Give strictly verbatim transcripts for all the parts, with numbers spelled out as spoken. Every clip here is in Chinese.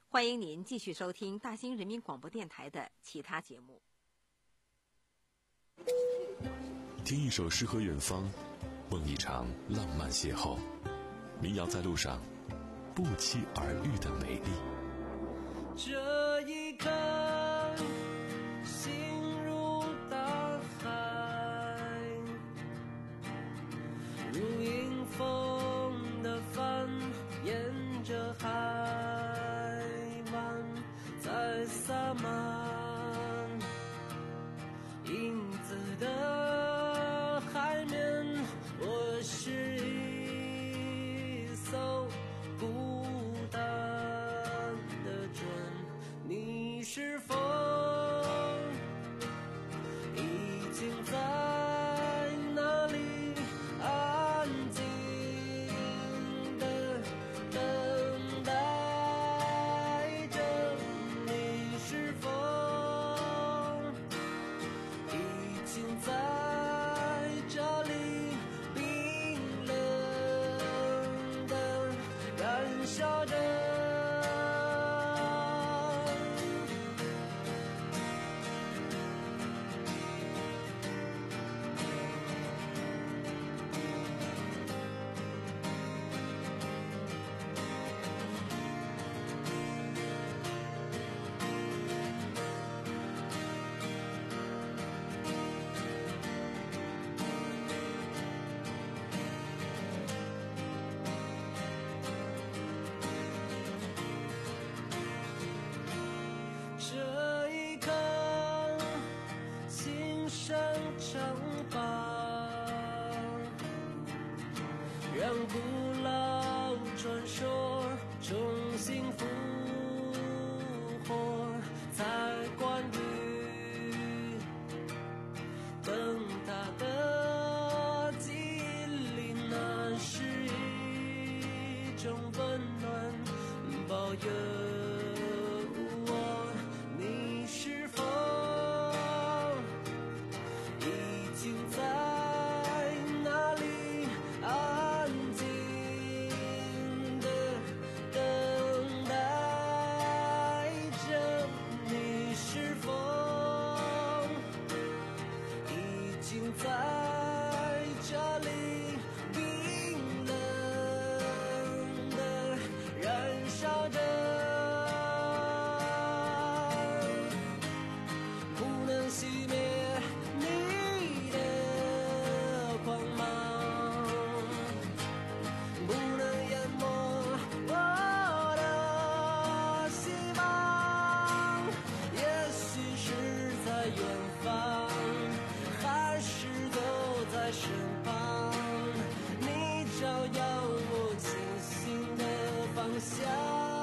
欢迎您继续收听大兴人民广播电台的其他节目。 听一首诗和远方，梦一场浪漫邂逅。民谣在路上，不期而遇的美丽。 这一刻，心如大海，如迎风的帆，沿着海湾在洒满影子的海面，我是一艘孤单的船，你是否已经在那里安静的等待着？你是否已经在这里冰冷的燃烧着？这一刻，轻声唱吧，让古老传说重新复活，在关于灯塔的记忆里，那是一种温暖，保有你是否已经在那里安静的等待着？你是否已经在这里冰冷的燃烧着？熄灭你的光芒，不能淹没我的希望。也许是在远方，还是都在身旁，你照耀我前行的方向。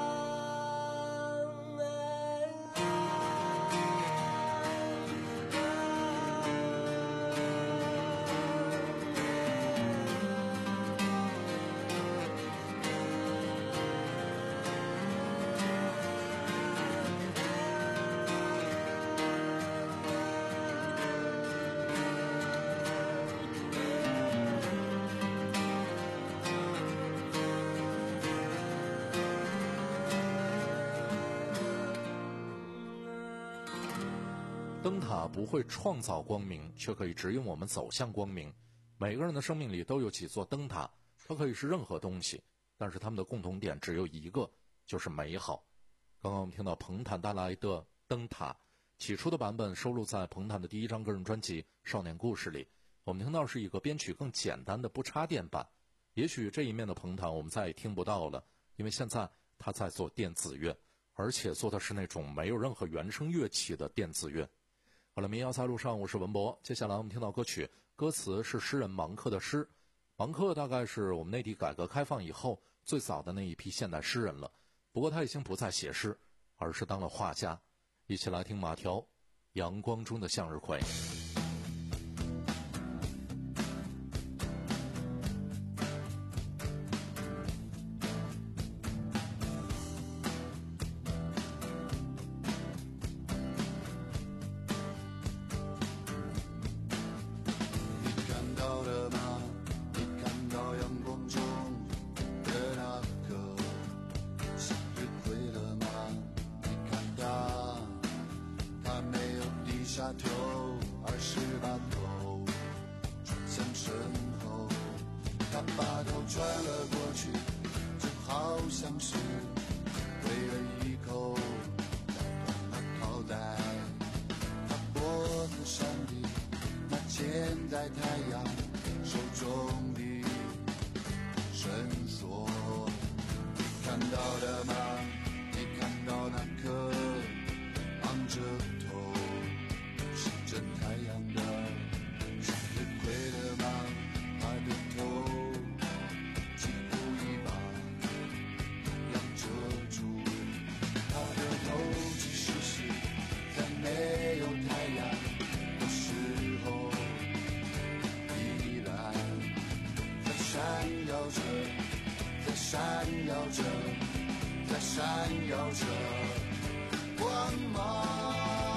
灯塔不会创造光明，却可以指引我们走向光明。每个人的生命里都有几座灯塔，它可以是任何东西，但是它们的共同点只有一个，就是美好。刚刚我们听到彭坦带来的灯塔，起初的版本收录在彭坦的第一张个人专辑《少年故事》里。我们听到是一个编曲更简单的不插电版，也许这一面的彭坦我们再也听不到了，因为现在他在做电子乐，而且做的是那种没有任何原声乐器的电子乐。好了，民谣在路上，我是文博。接下来我们听到歌曲，歌词是诗人芒克的诗。芒克大概是我们内地改革开放以后最早的那一批现代诗人了，不过他已经不再写诗，而是当了画家。一起来听马条《阳光中的向日葵》。 阳光中的那个向日葵了吗？ 穿了过去，就好像是喂了一口带断了套带。他脖子上的那嵌在太阳手中的绳索，你看到了吗？你看到那颗昂着头是真太阳的向日葵了吗？他的头几乎已把阳遮住，他的头其实是在没有太阳的时候依然在闪耀着，在闪耀着，在闪耀着光芒。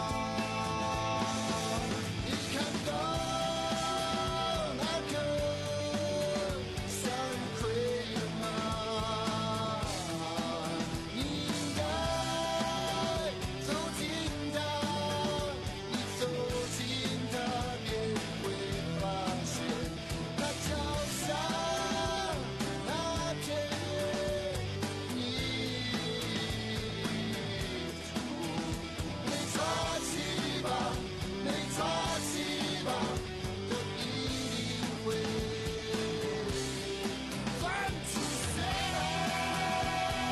你看到那颗向日葵了吗？你应该走近它，你走近它便会发现，它就像那片泥土。没抓起吧，没抓起吧，都一定会翻出水来。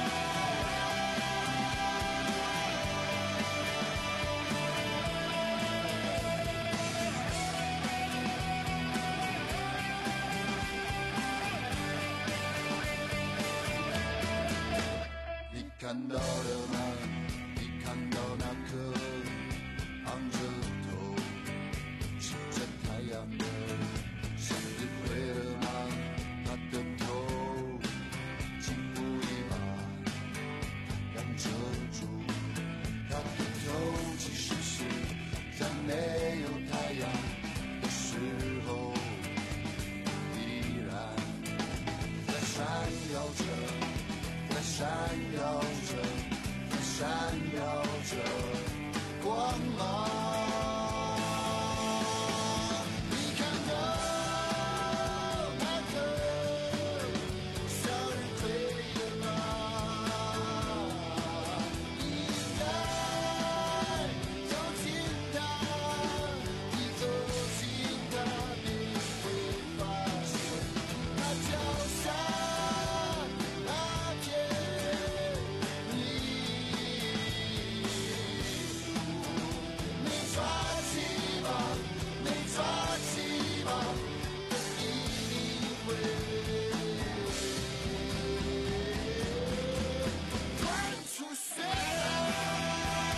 你看到了吗？你看到那颗昂着头是真太阳的向日葵了吗？它的头几乎已把阳遮住，它的头其实是在没有太阳的时候依然在闪耀着，在闪耀着，在闪耀着光芒。你看到那颗向日葵了吗？你应该走近它，你走近它便会发现，它就像那片泥土。没抓起吧，没抓起吧，都一定会翻出水来。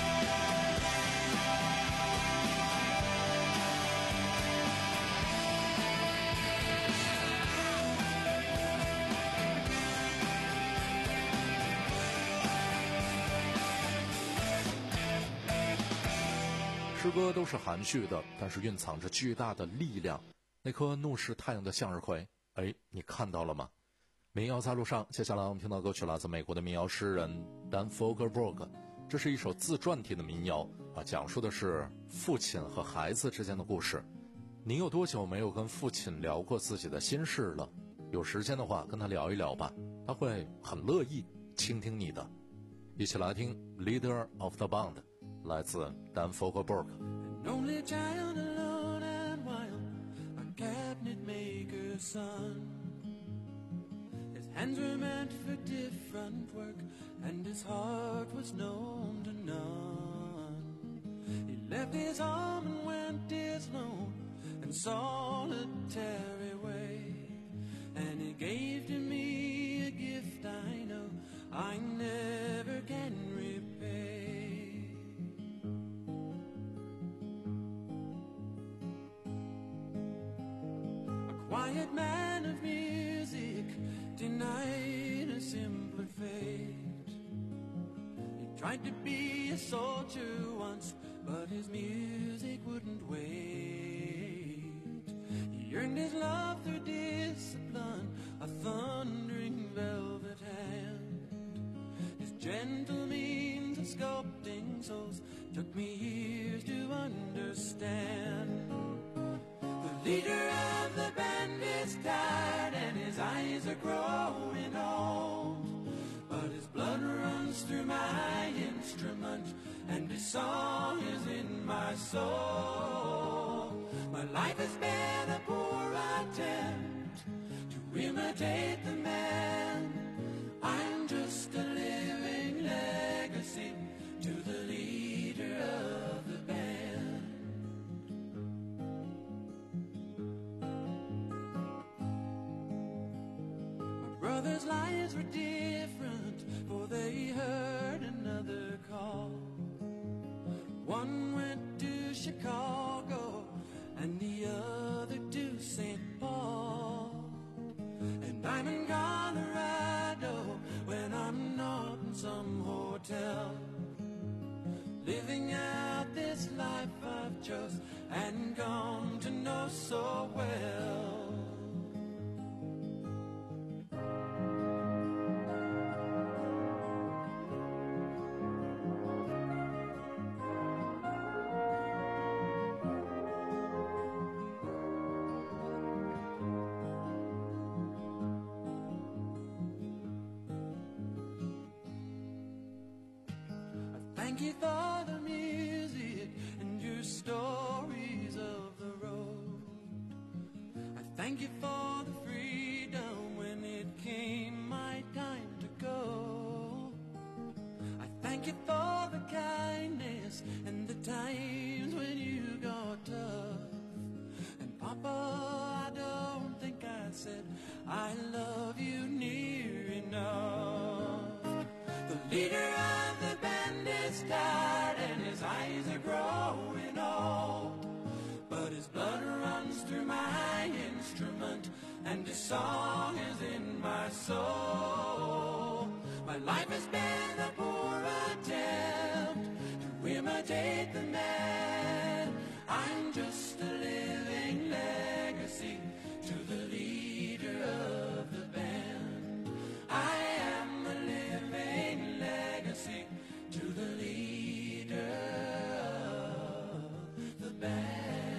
诗歌都是含蓄的，但是蕴藏着巨大的力量。那颗怒视太阳的向日葵，哎，你看到了吗？民谣在路上，接下来我们听到歌曲来自美国的民谣诗人 Dan Fogelberg， 这是一首自传体的民谣啊，讲述的是父亲和孩子之间的故事。你有多久没有跟父亲聊过自己的心事了？有时间的话跟他聊一聊吧，他会很乐意倾听你的。一起来听 Leader of the Band， 来自 Dan Fogelberg。 An only child alone and wild, a cabinet maker's son. His hands were meant for different work, and his heart was known to none. He left his home and went his lone and solitary way, and he gave to me a gift I know I never can repay. Quiet man of music, denied a simpler fate. He tried to be a soldier once, but his music wouldn't wait. He earned his love through discipline, a thundering velvet hand. His gentle means of sculpting souls took me years to understand. The leader of the band is tired and his eyes eyes are growing old, but his blood runs through my instrument, and his song is in my soul. My life has been a poor attempt to imitate the man. I'm just a living legacy to the leader of the band. My brother's lives were different, for they heard another call. One went to Chicago and the other to Saint Paul. And I'm in Colorado when I'm not in some hotel, living out this life I've chose and gone to know so well. Thank you for the music and your stories of the road. I thank you for the freedom when it came my time to go. I thank you for the kindness and the times when you got tough. And Papa, I don't think I said I love you near enough. The leader of the band is tired and his eyes are growing old, but his blood runs through my instrument and his song is in my soul. My life has been a poor attempt to imitate the man. I'm just a living legacy to the leader of the band. I am a living legacy to the leader of the band.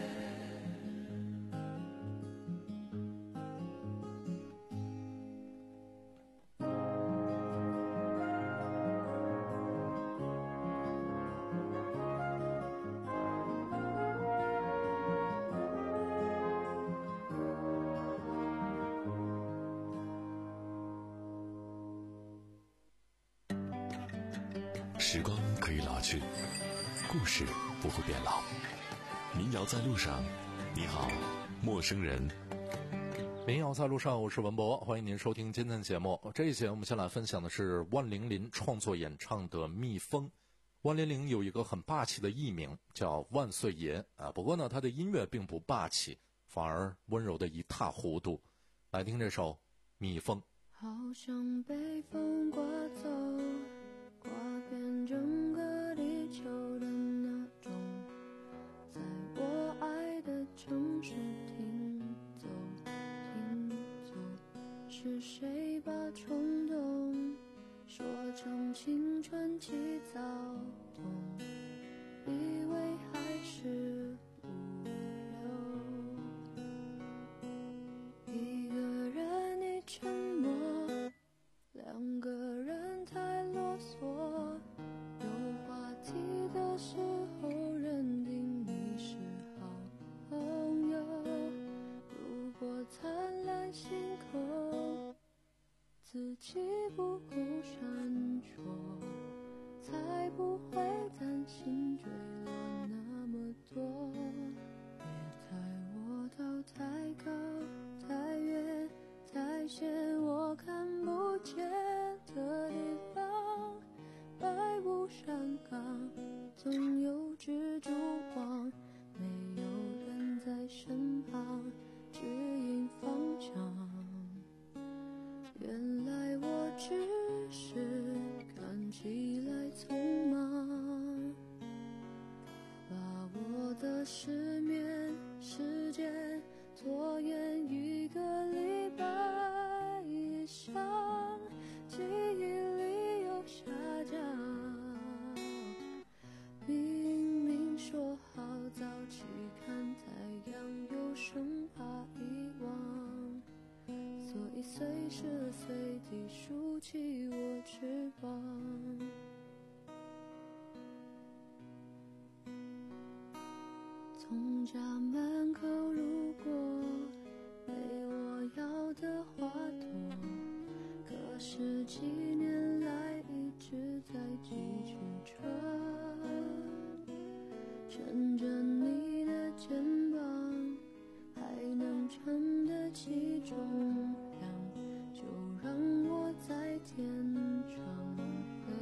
时光可以老去，故事不会变老。民谣在路上，你好，陌生人。 民谣在路上，我是文博，欢迎您收听今天的节目。这一节我们先来分享的是万玲玲创作演唱的《蜜蜂》。万玲玲有一个很霸气的艺名叫万岁爷啊，不过呢，她的音乐并不霸气，反而温柔的一塌糊涂。来听这首《蜜蜂》。 好像被风刮走，刮遍整个地球的那种，在我爱的城市停走停走，是谁把冲动说成青春期躁动，以为还是无聊，一个人你沉默，两个人太啰嗦，有话题的时候认定你是好朋友，如果灿烂星空自己不够闪烁，才不会担心坠落那么多，别抬我到太高太远太险我看不见的地方，百步山岗总有蜘蛛网，没有人在身旁指引方向，原来我只是看起来匆忙，把我的失眠时间拖延一个礼拜以上，记忆力又下降，明明说好早起看太阳，又生怕遗忘，所以随时随地竖起我翅膀。从家门口路过没我要的花朵，可是几年来一直在继续着，趁着你的肩膀还能撑得起重量，就让我在天上飞。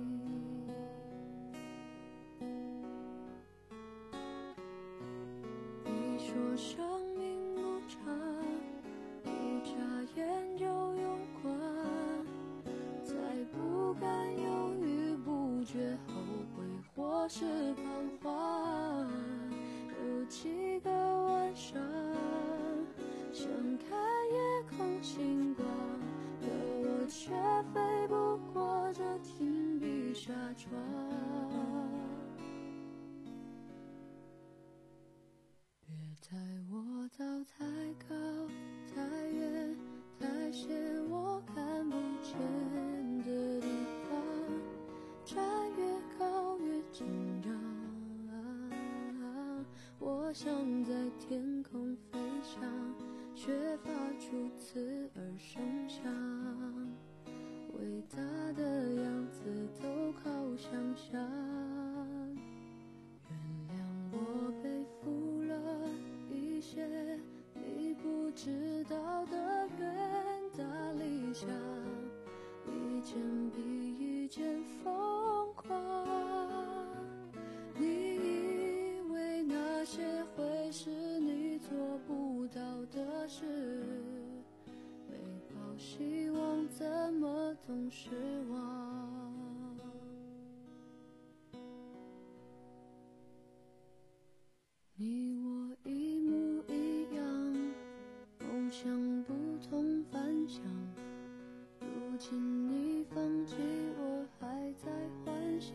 你说生命不长，一眨眼就用光，再不敢犹豫不决，后悔或是彷徨。有几个晚上想看夜空星光，可我却飞不过这停笔纱窗。别在我走太高太远太险我看不见的地方，站越高越紧张，我想在天空飞翔，却发出刺耳声响，伟大的样子都靠想象。原谅我背负了一些你不知道的远大理想，一件比一件疯狂。你以为那些会是你做不到的事，没抱希望怎么懂失望。你我一模一样，梦想不同凡响，如今你放弃我还在幻想。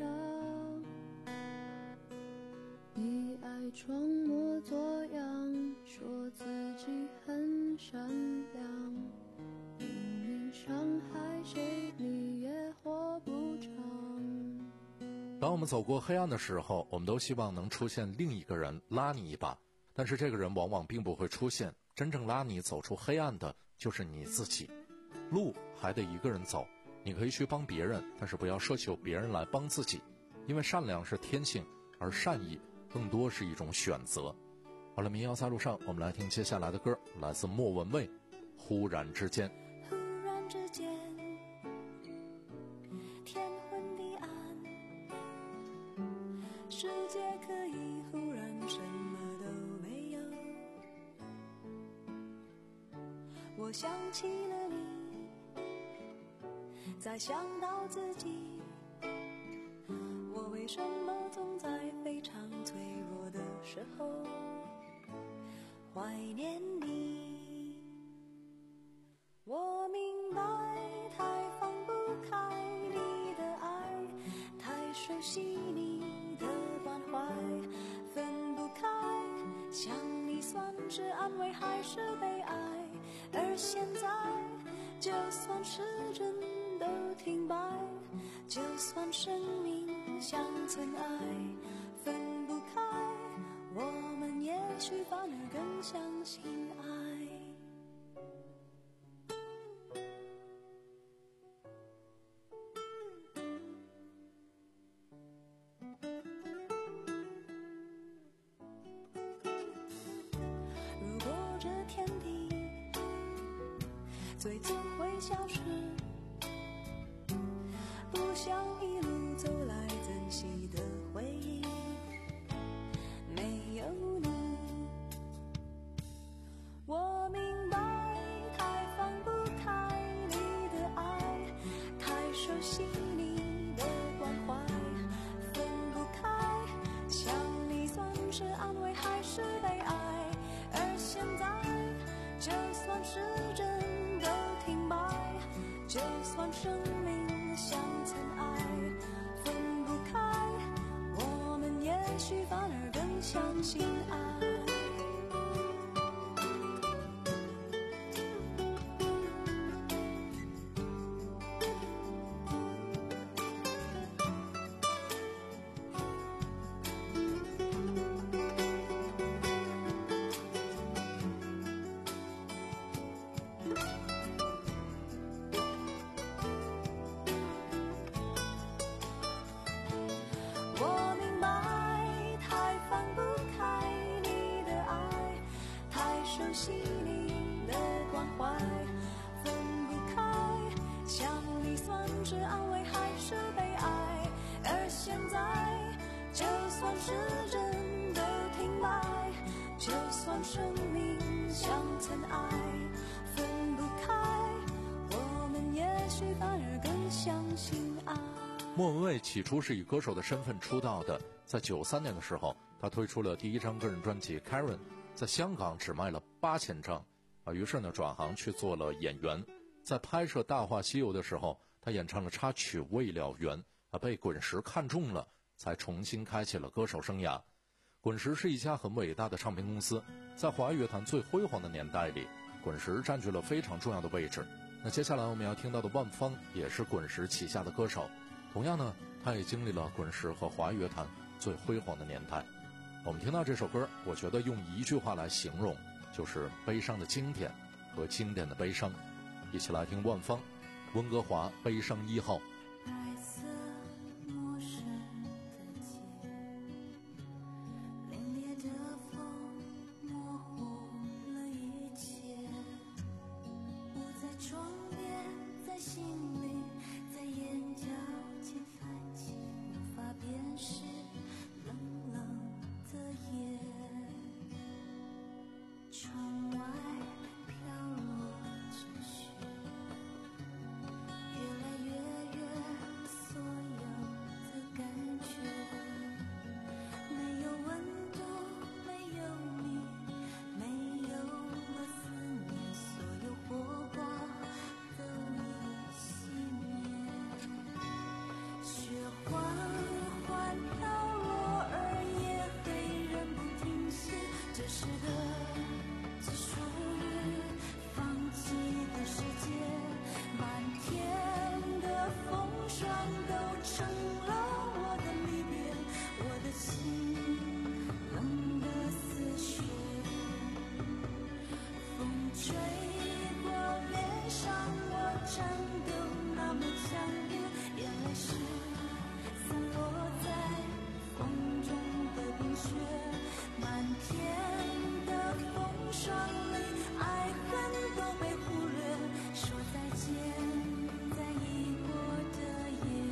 你爱装模作样，说自己很善良，明明伤害谁你也活不长。 当我们走过黑暗的时候，我们都希望能出现另一个人拉你一把，但是这个人往往并不会出现，真正拉你走出黑暗的就是你自己。路还得一个人走，你可以去帮别人，但是不要奢求别人来帮自己，因为善良是天性，而善意更多是一种选择。好了，民谣在路上，我们来听接下来的歌，来自莫文蔚，忽然之间。 忽然之间天昏地暗，世界可以忽然什么都没有。我想起了你，再想到自己，我为什么总在非常脆弱的时候怀念你？我明白太放不开你的爱，太熟悉你的关怀，分不开想你算是安慰还是悲哀，而现在就算时针都停摆，就算生命像尘埃，分不开我们也许反而更相信爱。如果这天地最终会消失，不想一路走来珍惜的回忆没有你。我明白太放不开你的爱，太熟悉你的关怀，分不开想你算是安慰还是悲哀，而现在就算时针都停摆，就算生命像尘埃，分不开我们也许反而更相信爱。 悉你的关怀，分不开，想你算是安慰还是悲哀？而现在，就算时针都停摆，就算生命像尘埃，分不开，我们也许反而更相信爱。 莫文蔚起初是以歌手的身份出道的，在九三年的时候，他推出了第一张个人专辑《Karen》，在香港只卖了八千张，啊，于是呢转行去做了演员。在拍摄《大话西游》的时候，他演唱了插曲《未了缘》，啊，被滚石看中了，才重新开启了歌手生涯。滚石是一家很伟大的唱片公司，在华语乐坛最辉煌的年代里，滚石占据了非常重要的位置。那接下来我们要听到的万芳也是滚石旗下的歌手，同样呢，他也经历了滚石和华语乐坛最辉煌的年代。我们听到这首歌，我觉得用一句话来形容，就是悲伤的经典和经典的悲伤。一起来听万芳，温哥华悲伤一号。 白色陌生的街，凛冽的风模糊了一切，不在窗边，在心里，在眼角间泛起，无法辨识冷冷的夜。窗外飘落着雪，越来越远，所有的感觉没有温度，没有你，没有了思念，所有火光都已熄灭。雪缓缓飘落，而夜黑人不停歇，这是个只属于放弃的世界，满天的风霜都成了我的离别，我的心冷得似雪，风吹过脸上，我颤抖那么强烈，眼泪是散落在风中的冰雪，满天的风霜里，爱恨都被忽略，说再见，在已过的夜。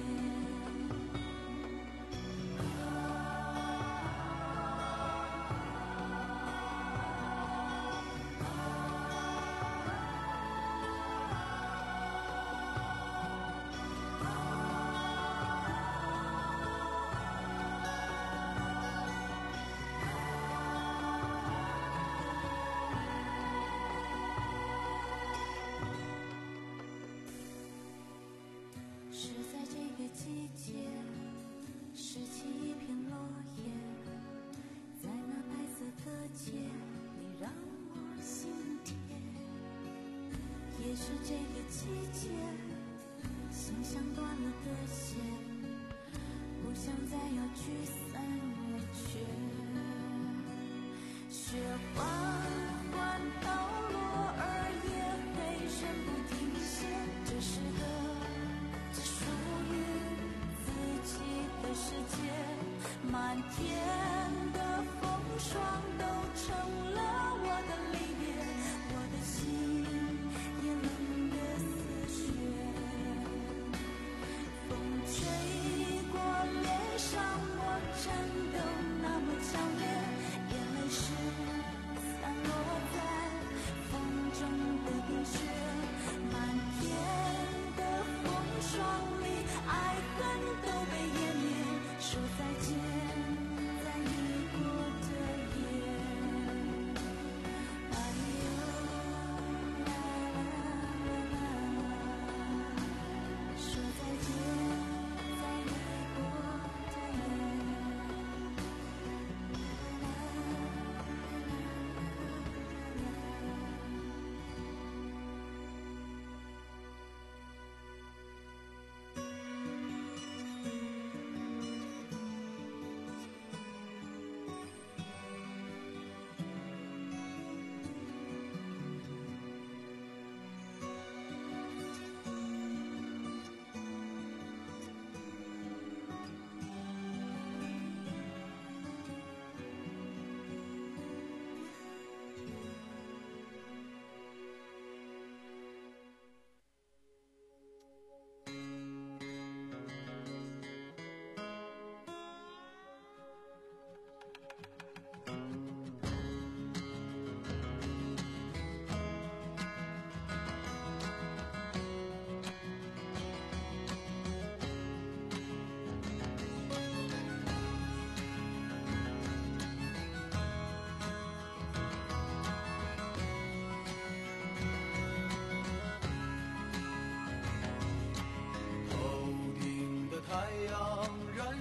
是在这个季节，拾起一片落叶，在那白色的街里让我心甜。也是这个季节，心像断了的线，不想再要聚散而绝。雪缓缓飘落，而夜黑人不停歇，这是个只属于自己的世界，满天的风霜都成了我的离别，我的心也冷得似雪，风吹过脸上，我颤抖那么强烈，眼泪是散落在风中的冰雪，满天的风霜里，爱恨都被湮灭，说再见，在已过的夜。哎呦啦啦啦啦，说再见，在已过的夜。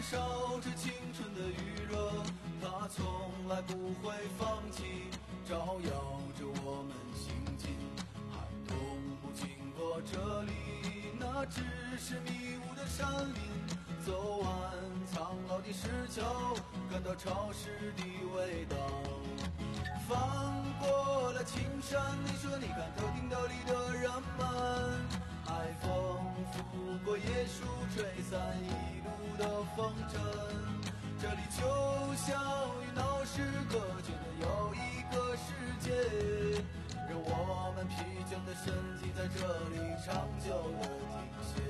烧着青春的余热，它从来不会放弃，照耀着我们行进。海同步经过这里，那只是迷雾的山林。走完苍老的石桥，感到潮湿的味道。翻过了青山，你说你看头顶斗笠的人们，海风拂过椰树，吹散一路的风尘。这里就像与闹市隔绝的又一个世界，让我们疲倦的身体在这里长久的停歇。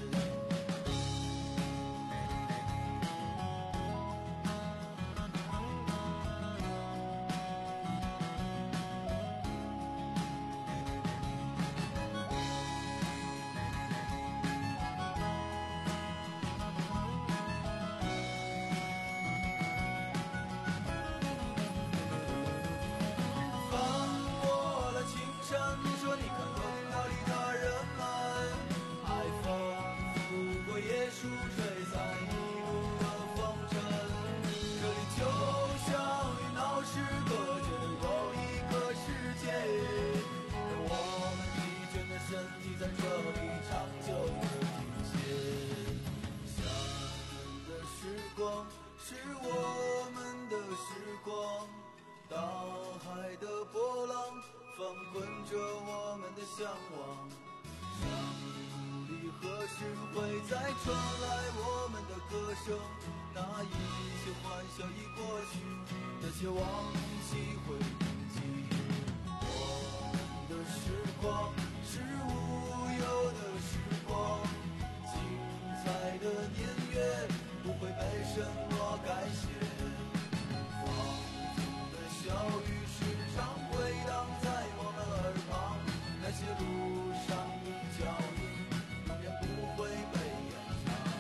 是我们的时光，大海的波浪翻滚着我们的向往。山谷里何时会再传来我们的歌声？那一切欢笑已过去，那些往昔会铭记。我们的时光是无忧的时光，精彩的年月不会被什么改写。放纵的小雨时常回荡在我们耳旁，那些路上的脚印永远不会被延长。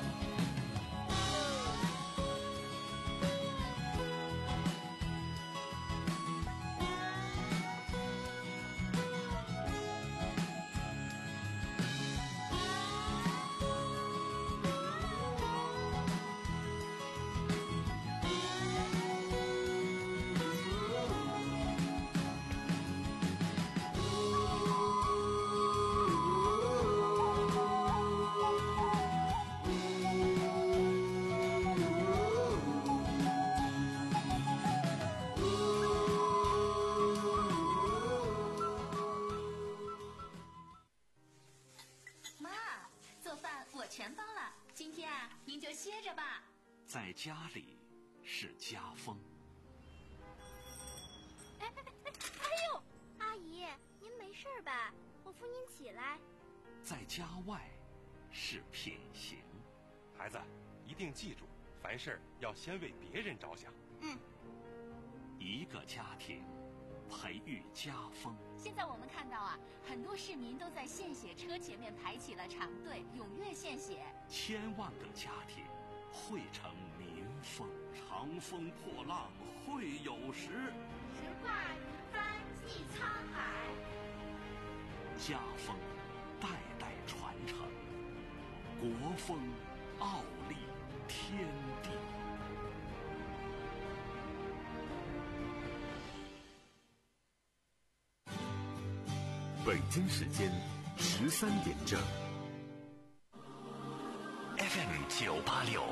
歇着吧。 在家里是家风。 哎哎哎！哎呦，阿姨，您没事吧？我扶您起来。 在家外是品行。 孩子，一定记住，凡事要先为别人着想。 嗯。 一个家庭培育家风。 现在我们看到啊，很多市民都在献血车前面排起了长队，踊跃献血。 千万个家庭汇成民风，长风破浪会有时。 直挂云帆济沧海。 家风代代传承，国风傲立天地。 北京时间十三点正。F M 九八六。